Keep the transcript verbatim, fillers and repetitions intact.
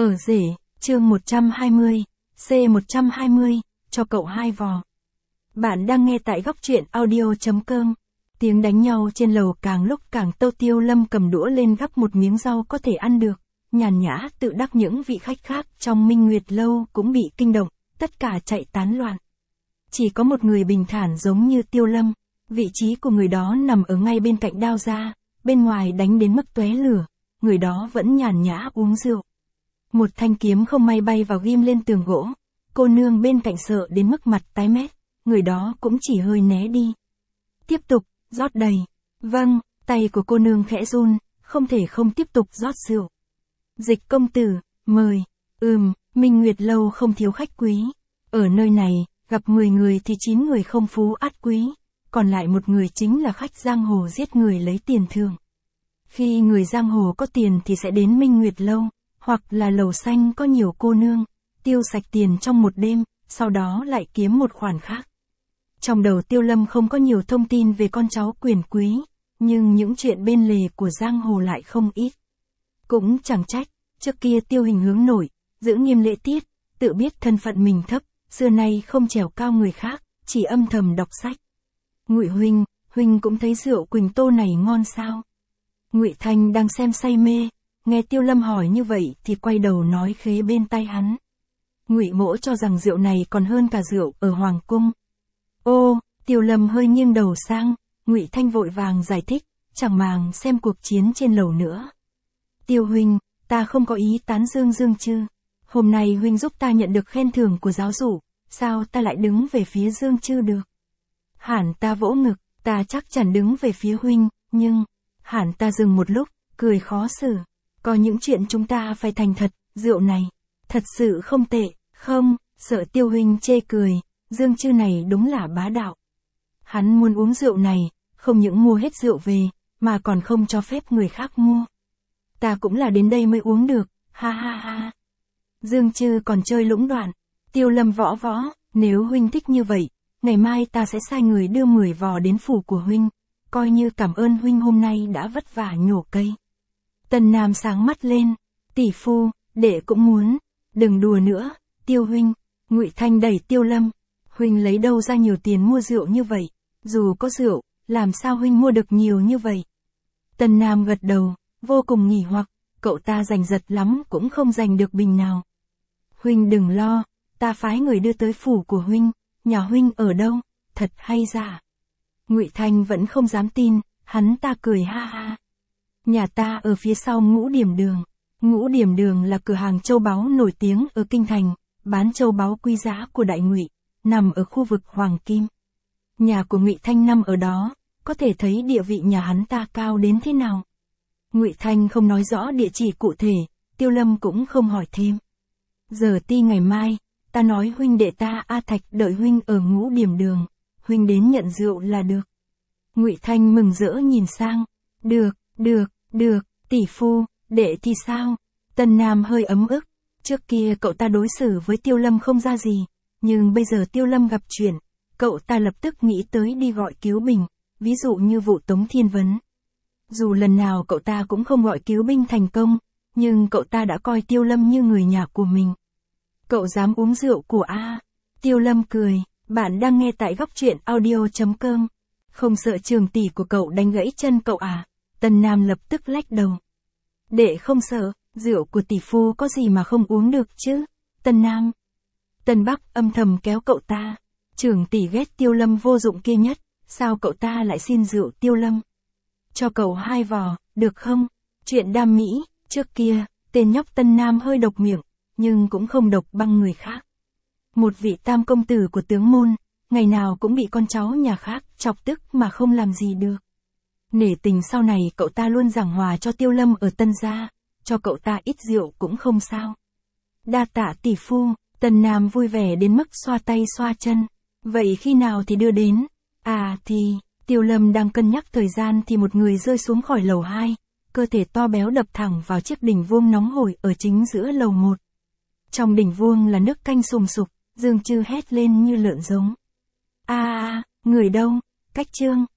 Ở rể, chương một trăm hai mươi, C một trăm hai mươi, cho cậu hai vò. Bạn đang nghe tại góc truyện audio.com. Tiếng đánh nhau trên lầu càng lúc càng tâu. Tiêu Lâm cầm đũa lên gắp một miếng rau có thể ăn được, nhàn nhã tự đắc. Những vị khách khác trong Minh Nguyệt lâu cũng bị kinh động, tất cả chạy tán loạn. Chỉ có một người bình thản giống như Tiêu Lâm, vị trí của người đó nằm ở ngay bên cạnh đao ra, bên ngoài đánh đến mức tóe lửa, người đó vẫn nhàn nhã uống rượu. Một thanh kiếm không may bay vào ghim lên tường gỗ, cô nương bên cạnh sợ đến mức mặt tái mét, người đó cũng chỉ hơi né đi. Tiếp tục, rót đầy. Vâng, tay của cô nương khẽ run, không thể không tiếp tục rót rượu. Dịch công tử, mời. Ừm, Minh Nguyệt lâu không thiếu khách quý. Ở nơi này, gặp mười người thì chín người không phú át quý, còn lại một người chính là khách giang hồ giết người lấy tiền thưởng. Khi người giang hồ có tiền thì sẽ đến Minh Nguyệt lâu, hoặc là lầu xanh có nhiều cô nương, tiêu sạch tiền trong một đêm, sau đó lại kiếm một khoản khác. Trong đầu Tiêu Lâm không có nhiều thông tin về con cháu quyền quý, nhưng những chuyện bên lề của giang hồ lại không ít. Cũng chẳng trách, trước kia Tiêu Hình hướng nội, giữ nghiêm lễ tiết, tự biết thân phận mình thấp, xưa nay không trèo cao người khác, chỉ âm thầm đọc sách. Ngụy huynh, huynh cũng thấy rượu Quỳnh Tô này ngon sao? Ngụy Thanh đang xem say mê, nghe Tiêu Lâm hỏi như vậy thì quay đầu nói khế bên tai hắn. Ngụy Mỗ cho rằng rượu này còn hơn cả rượu ở hoàng cung. Ô, Tiêu Lâm hơi nghiêng đầu sang, Ngụy Thanh vội vàng giải thích, chẳng màng xem cuộc chiến trên lầu nữa. Tiêu huynh, ta không có ý tán dương Dương Chư. Hôm nay huynh giúp ta nhận được khen thưởng của giáo chủ, sao ta lại đứng về phía Dương Chư được? Hẳn ta vỗ ngực, ta chắc chắn đứng về phía huynh, nhưng... Hẳn ta dừng một lúc, cười khó xử. Có những chuyện chúng ta phải thành thật, rượu này, thật sự không tệ, không, sợ Tiêu huynh chê cười, Dương Chư này đúng là bá đạo. Hắn muốn uống rượu này, không những mua hết rượu về, mà còn không cho phép người khác mua. Ta cũng là đến đây mới uống được, ha ha ha. Dương Chư còn chơi lũng đoạn. Tiêu Lâm võ võ, nếu huynh thích như vậy, ngày mai ta sẽ sai người đưa mười vò đến phủ của huynh, coi như cảm ơn huynh hôm nay đã vất vả nhổ cây. Tần Nam sáng mắt lên, tỷ phu, đệ cũng muốn, đừng đùa nữa, Tiêu huynh. Ngụy Thanh đẩy Tiêu Lâm, huynh lấy đâu ra nhiều tiền mua rượu như vậy, dù có rượu, làm sao huynh mua được nhiều như vậy? Tần Nam gật đầu, vô cùng nghỉ hoặc, cậu ta giành giật lắm cũng không giành được bình nào. Huynh đừng lo, ta phái người đưa tới phủ của huynh, nhà huynh ở đâu, thật hay giả? Ngụy Thanh vẫn không dám tin, hắn ta cười ha ha. Nhà ta ở phía sau Ngũ Điểm Đường. Ngũ Điểm Đường là cửa hàng châu báu nổi tiếng ở Kinh Thành, bán châu báu quý giá của Đại Ngụy, nằm ở khu vực Hoàng Kim. Nhà của Ngụy Thanh nằm ở đó, có thể thấy địa vị nhà hắn ta cao đến thế nào. Ngụy Thanh không nói rõ địa chỉ cụ thể, Tiêu Lâm cũng không hỏi thêm. Giờ ti ngày mai, ta nói huynh đệ ta A Thạch đợi huynh ở Ngũ Điểm Đường, huynh đến nhận rượu là được. Ngụy Thanh mừng rỡ nhìn sang, được, được, được, tỷ phu, đệ thì sao? Tần Nam hơi ấm ức, trước kia cậu ta đối xử với Tiêu Lâm không ra gì, nhưng bây giờ Tiêu Lâm gặp chuyện, cậu ta lập tức nghĩ tới đi gọi cứu bình, ví dụ như vụ Tống Thiên Vấn. Dù lần nào cậu ta cũng không gọi cứu binh thành công, nhưng cậu ta đã coi Tiêu Lâm như người nhà của mình. Cậu dám uống rượu của A? Tiêu Lâm cười, bạn đang nghe tại góc truyện audio.com. Không sợ trường tỷ của cậu đánh gãy chân cậu à? Tần Nam lập tức lách đầu. Đệ không sợ, rượu của tỷ phu có gì mà không uống được chứ? Tần Nam. Tần Bắc âm thầm kéo cậu ta. Trưởng tỷ ghét Tiêu Lâm vô dụng kia nhất, sao cậu ta lại xin rượu Tiêu Lâm? Cho cậu hai vò, được không? Chuyện đam mỹ, trước kia, tên nhóc Tân Nam hơi độc miệng, nhưng cũng không độc bằng người khác. Một vị tam công tử của tướng môn, ngày nào cũng bị con cháu nhà khác chọc tức mà không làm gì được. Nể tình sau này cậu ta luôn giảng hòa cho Tiêu Lâm ở Tân gia, cho cậu ta ít rượu cũng không sao. Đa tạ tỷ phu, Tần Nam vui vẻ đến mức xoa tay xoa chân. Vậy khi nào thì đưa đến? À thì, Tiêu Lâm đang cân nhắc thời gian thì một người rơi xuống khỏi lầu hai, cơ thể to béo đập thẳng vào chiếc đỉnh vuông nóng hổi ở chính giữa lầu một. Trong đỉnh vuông là nước canh sùng sục, Dương Chư hét lên như lợn giống. A à, người đâu? Cách Trương,